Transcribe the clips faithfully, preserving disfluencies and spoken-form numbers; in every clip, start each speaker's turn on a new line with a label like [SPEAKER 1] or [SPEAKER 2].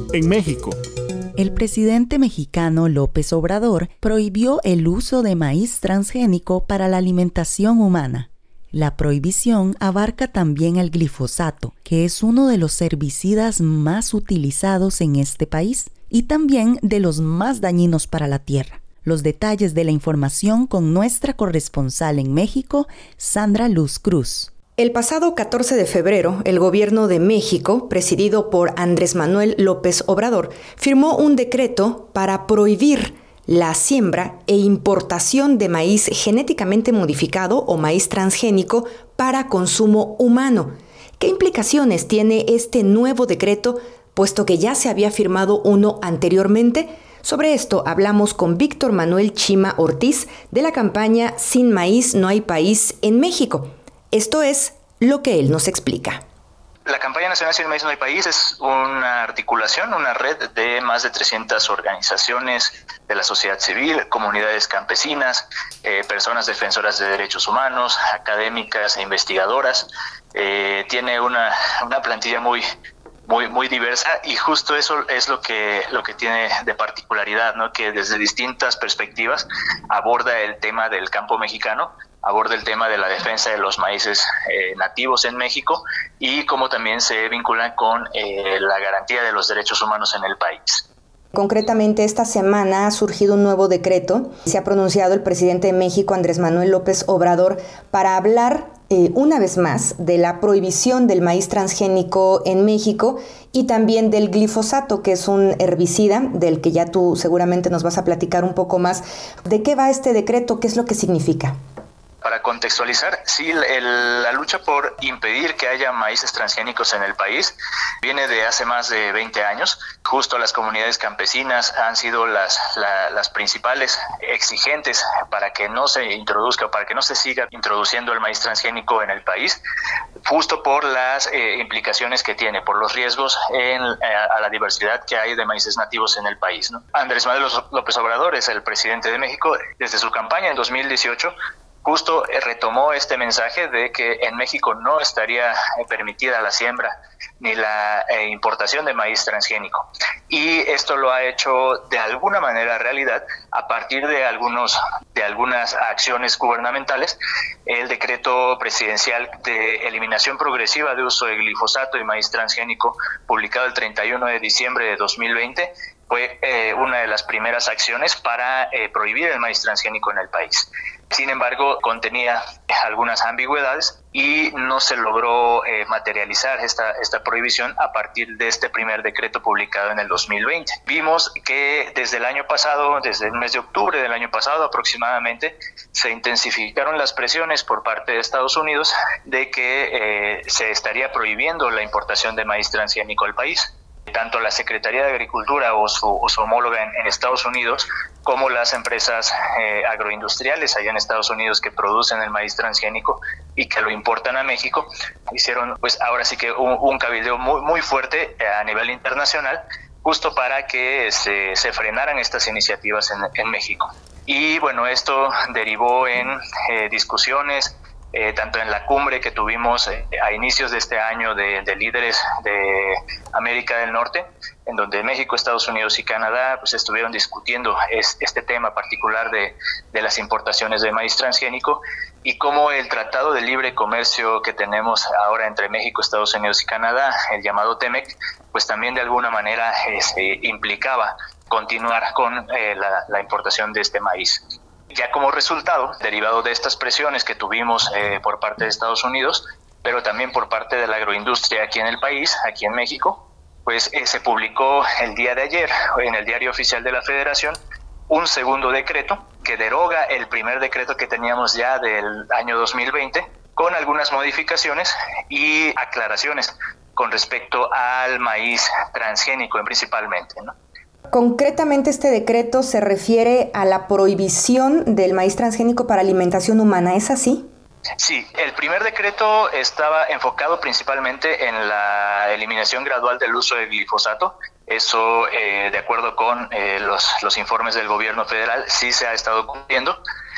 [SPEAKER 1] en México.
[SPEAKER 2] El presidente mexicano López Obrador prohibió el uso de maíz transgénico para la alimentación humana. La prohibición abarca también el glifosato, que es uno de los herbicidas más utilizados en este país y también de los más dañinos para la tierra. Los detalles de la información con nuestra corresponsal en México, Sandra Luz Cruz.
[SPEAKER 3] El pasado catorce de febrero, el gobierno de México, presidido por Andrés Manuel López Obrador, firmó un decreto para prohibir la siembra e importación de maíz genéticamente modificado o maíz transgénico para consumo humano. ¿Qué implicaciones tiene este nuevo decreto, puesto que ya se había firmado uno anteriormente? Sobre esto hablamos con Víctor Manuel Chima Ortiz de la campaña Sin Maíz No Hay País en México. Esto es lo que él nos explica.
[SPEAKER 4] La campaña nacional Sin Maíz No Hay País es una articulación, una red de más de trescientas organizaciones de la sociedad civil, comunidades campesinas, eh, personas defensoras de derechos humanos, académicas e investigadoras. Eh, tiene una, una plantilla muy, muy, muy diversa y justo eso es lo que, lo que tiene de particularidad, ¿no? Que desde distintas perspectivas aborda el tema del campo mexicano, aborda el tema de la defensa de los maíces eh, nativos en México y cómo también se vinculan con eh, la garantía de los derechos humanos en el país.
[SPEAKER 3] Concretamente, esta semana ha surgido un nuevo decreto. Se ha pronunciado el presidente de México, Andrés Manuel López Obrador, para hablar eh, una vez más de la prohibición del maíz transgénico en México y también del glifosato, que es un herbicida del que ya tú seguramente nos vas a platicar un poco más. ¿De qué va este decreto? ¿Qué es lo que significa?
[SPEAKER 4] Para contextualizar, sí, el, la lucha por impedir que haya maíces transgénicos en el país viene de hace más de veinte años. Justo las comunidades campesinas han sido las, la, las principales exigentes para que no se introduzca, para que no se siga introduciendo el maíz transgénico en el país, justo por las eh, implicaciones que tiene, por los riesgos en, eh, a la diversidad que hay de maíces nativos en el país, ¿no? Andrés Manuel López Obrador es el presidente de México. Desde su campaña en dos mil dieciocho, justo retomó este mensaje de que en México no estaría permitida la siembra ni la eh, importación de maíz transgénico. Y esto lo ha hecho de alguna manera realidad a partir de algunos de algunas acciones gubernamentales. El decreto presidencial de eliminación progresiva de uso de glifosato y maíz transgénico, publicado el treinta y uno de diciembre de dos mil veinte, fue eh, una de las primeras acciones para eh, prohibir el maíz transgénico en el país. Sin embargo, contenía algunas ambigüedades y no se logró eh, materializar esta, esta prohibición a partir de este primer decreto publicado en el dos mil veinte. Vimos que desde el año pasado, desde el mes de octubre del año pasado aproximadamente, se intensificaron las presiones por parte de Estados Unidos de que eh, se estaría prohibiendo la importación de maíz transgénico al país. Tanto la Secretaría de Agricultura o su, o su homóloga en, en Estados Unidos, como las empresas eh, agroindustriales allá en Estados Unidos que producen el maíz transgénico y que lo importan a México, hicieron pues ahora sí que un, un cabildeo muy, muy fuerte a nivel internacional, justo para que se, se frenaran estas iniciativas en, en México. Y bueno, esto derivó en eh, discusiones, Eh, tanto en la cumbre que tuvimos eh, a inicios de este año de, de líderes de América del Norte, en donde México, Estados Unidos y Canadá pues estuvieron discutiendo es, este tema particular de, de las importaciones de maíz transgénico y cómo el Tratado de Libre Comercio que tenemos ahora entre México, Estados Unidos y Canadá, el llamado TEMEC, pues también de alguna manera eh, se implicaba continuar con eh, la, la importación de este maíz. Ya como resultado, derivado de estas presiones que tuvimos eh, por parte de Estados Unidos, pero también por parte de la agroindustria aquí en el país, aquí en México, pues eh, se publicó el día de ayer en el Diario Oficial de la Federación un segundo decreto que deroga el primer decreto que teníamos ya del año dos mil veinte, con algunas modificaciones y aclaraciones con respecto al maíz transgénico principalmente, ¿no?
[SPEAKER 3] Concretamente, este decreto se refiere a la prohibición del maíz transgénico para alimentación humana, ¿es así?
[SPEAKER 4] Sí, el primer decreto estaba enfocado principalmente en la eliminación gradual del uso de glifosato. Eso, eh, de acuerdo con eh, los, los informes del gobierno federal, sí se ha estado cumpliendo.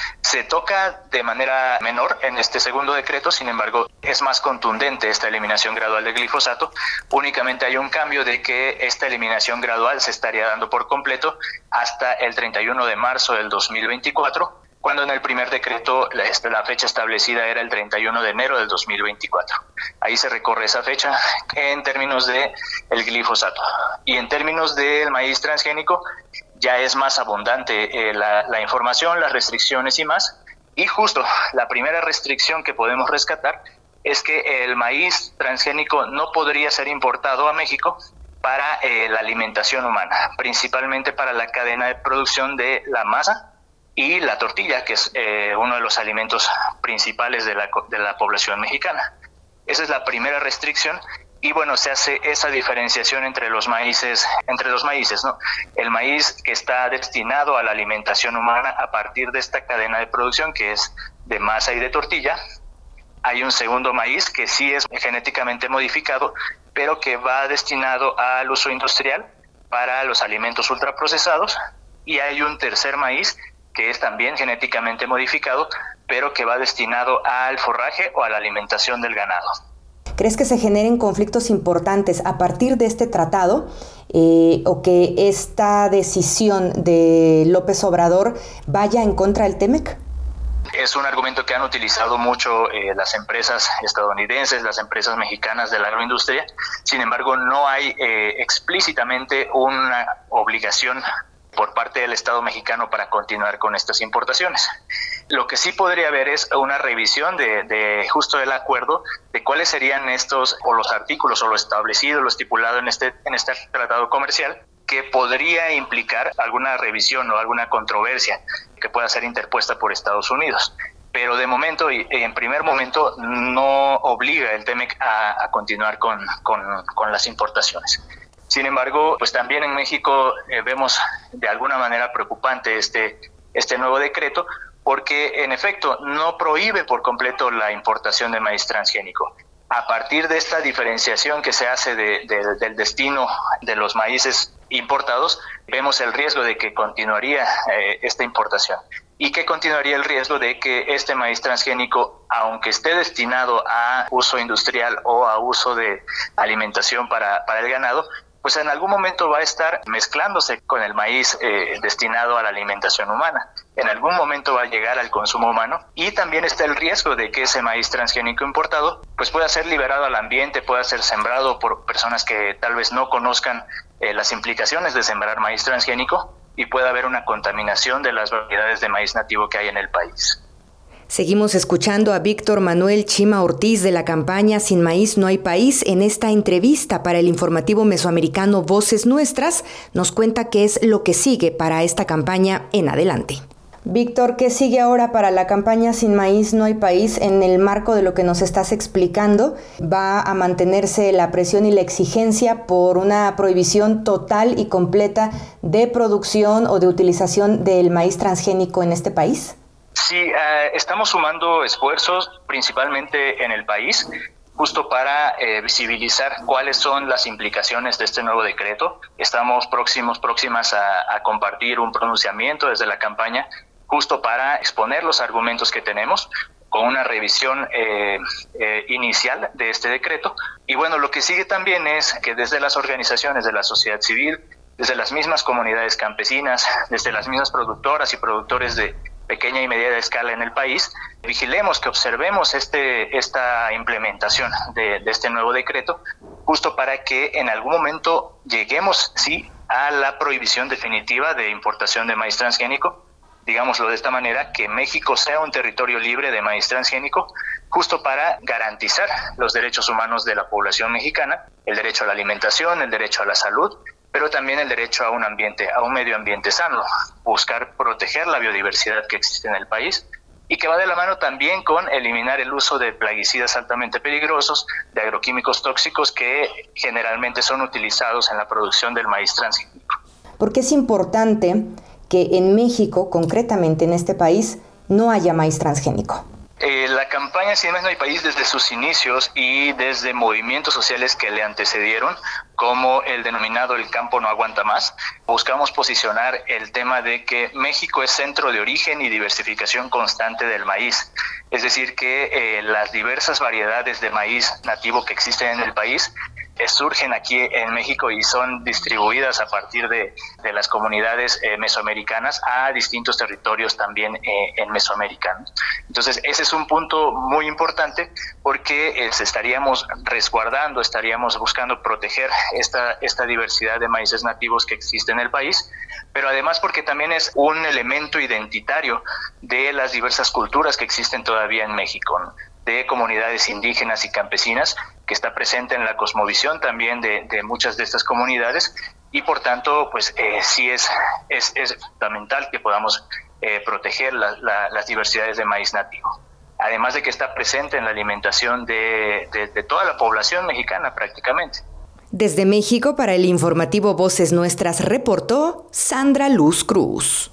[SPEAKER 4] Se toca de manera menor en este segundo decreto, sin embargo, es más contundente esta eliminación gradual del glifosato. Únicamente hay un cambio de que esta eliminación gradual se estaría dando por completo hasta el treinta y uno de marzo del dos mil veinticuatro, cuando en el primer decreto la, la fecha establecida era el treinta y uno de enero del dos mil veinticuatro. Ahí se recorre esa fecha en términos de el glifosato. Y en términos del maíz transgénico, ya es más abundante eh, la, la información, las restricciones y más. Y justo la primera restricción que podemos rescatar es que el maíz transgénico no podría ser importado a México para eh, la alimentación humana, principalmente para la cadena de producción de la masa y la tortilla, que es eh, uno de los alimentos principales de la, de la población mexicana. Esa es la primera restricción. Y bueno, se hace esa diferenciación entre los maíces, entre los maíces, ¿no? El maíz que está destinado a la alimentación humana a partir de esta cadena de producción, que es de masa y de tortilla. Hay un segundo maíz que sí es genéticamente modificado, pero que va destinado al uso industrial para los alimentos ultraprocesados. Y hay un tercer maíz que es también genéticamente modificado, pero que va destinado al forraje o a la alimentación del ganado.
[SPEAKER 3] ¿Crees que se generen conflictos importantes a partir de este tratado eh, o que esta decisión de López Obrador vaya en contra del T-M E C?
[SPEAKER 4] Es un argumento que han utilizado mucho eh, las empresas estadounidenses, las empresas mexicanas de la agroindustria. Sin embargo, no hay eh, explícitamente una obligación por parte del Estado mexicano para continuar con estas importaciones. Lo que sí podría haber es una revisión de, de justo del acuerdo, de cuáles serían estos, o los artículos, o lo establecido, lo estipulado en este, en este tratado comercial, que podría implicar alguna revisión o alguna controversia que pueda ser interpuesta por Estados Unidos. Pero de momento, y en primer momento, no obliga el T M E C a, a continuar con, con, con las importaciones. Sin embargo, pues también en México eh, vemos de alguna manera preocupante este, este nuevo decreto, porque en efecto no prohíbe por completo la importación de maíz transgénico. A partir de esta diferenciación que se hace de, de, del destino de los maíces importados, vemos el riesgo de que continuaría eh, esta importación y que continuaría el riesgo de que este maíz transgénico, aunque esté destinado a uso industrial o a uso de alimentación para, para el ganado, pues en algún momento va a estar mezclándose con el maíz eh, destinado a la alimentación humana. En algún momento va a llegar al consumo humano y también está el riesgo de que ese maíz transgénico importado pues pueda ser liberado al ambiente, pueda ser sembrado por personas que tal vez no conozcan eh, las implicaciones de sembrar maíz transgénico y pueda haber una contaminación de las variedades de maíz nativo que hay en el país.
[SPEAKER 3] Seguimos escuchando a Víctor Manuel Chima Ortiz de la campaña Sin Maíz No Hay País. En esta entrevista para el informativo mesoamericano Voces Nuestras, nos cuenta qué es lo que sigue para esta campaña en adelante. Víctor, ¿qué sigue ahora para la campaña Sin Maíz No Hay País? En el marco de lo que nos estás explicando, ¿va a mantenerse la presión y la exigencia por una prohibición total y completa de producción o de utilización del maíz transgénico en este país?
[SPEAKER 4] Sí, eh, estamos sumando esfuerzos principalmente en el país, justo para eh, visibilizar cuáles son las implicaciones de este nuevo decreto. Estamos próximos, próximas a, a compartir un pronunciamiento desde la campaña, justo para exponer los argumentos que tenemos, con una revisión eh, eh, inicial de este decreto. Y bueno, lo que sigue también es que desde las organizaciones de la sociedad civil, desde las mismas comunidades campesinas, desde las mismas productoras y productores de pequeña y mediana escala en el país, vigilemos, que observemos este, esta implementación de, de este nuevo decreto, justo para que en algún momento lleguemos, sí, a la prohibición definitiva de importación de maíz transgénico, digámoslo de esta manera, que México sea un territorio libre de maíz transgénico, justo para garantizar los derechos humanos de la población mexicana, el derecho a la alimentación, el derecho a la salud, pero también el derecho a un ambiente, a un medio ambiente sano, buscar proteger la biodiversidad que existe en el país y que va de la mano también con eliminar el uso de plaguicidas altamente peligrosos, de agroquímicos tóxicos que generalmente son utilizados en la producción del maíz transgénico.
[SPEAKER 3] ¿Por qué es importante que en México, concretamente en este país, no haya maíz transgénico?
[SPEAKER 4] Eh, la campaña Si Maíz No Hay País, desde sus inicios y desde movimientos sociales que le antecedieron, como el denominado El Campo No Aguanta Más, buscamos posicionar el tema de que México es centro de origen y diversificación constante del maíz. Es decir, que eh, las diversas variedades de maíz nativo que existen en el país eh, surgen aquí en México y son distribuidas a partir de, de las comunidades eh, mesoamericanas a distintos territorios también eh, en Mesoamérica. Entonces, ese es un punto muy importante porque eh, estaríamos resguardando, estaríamos buscando proteger esta, esta diversidad de maíces nativos que existe en el país, pero además porque también es un elemento identitario de las diversas culturas que existen todavía en México, ¿no? De comunidades indígenas y campesinas, que está presente en la cosmovisión también de, de muchas de estas comunidades, y por tanto, pues eh, sí es, es, es fundamental que podamos eh, proteger la, la, las diversidades de maíz nativo. Además de que está presente en la alimentación de, de, de toda la población mexicana prácticamente.
[SPEAKER 3] Desde México, para el informativo Voces Nuestras, reportó Sandra Luz Cruz.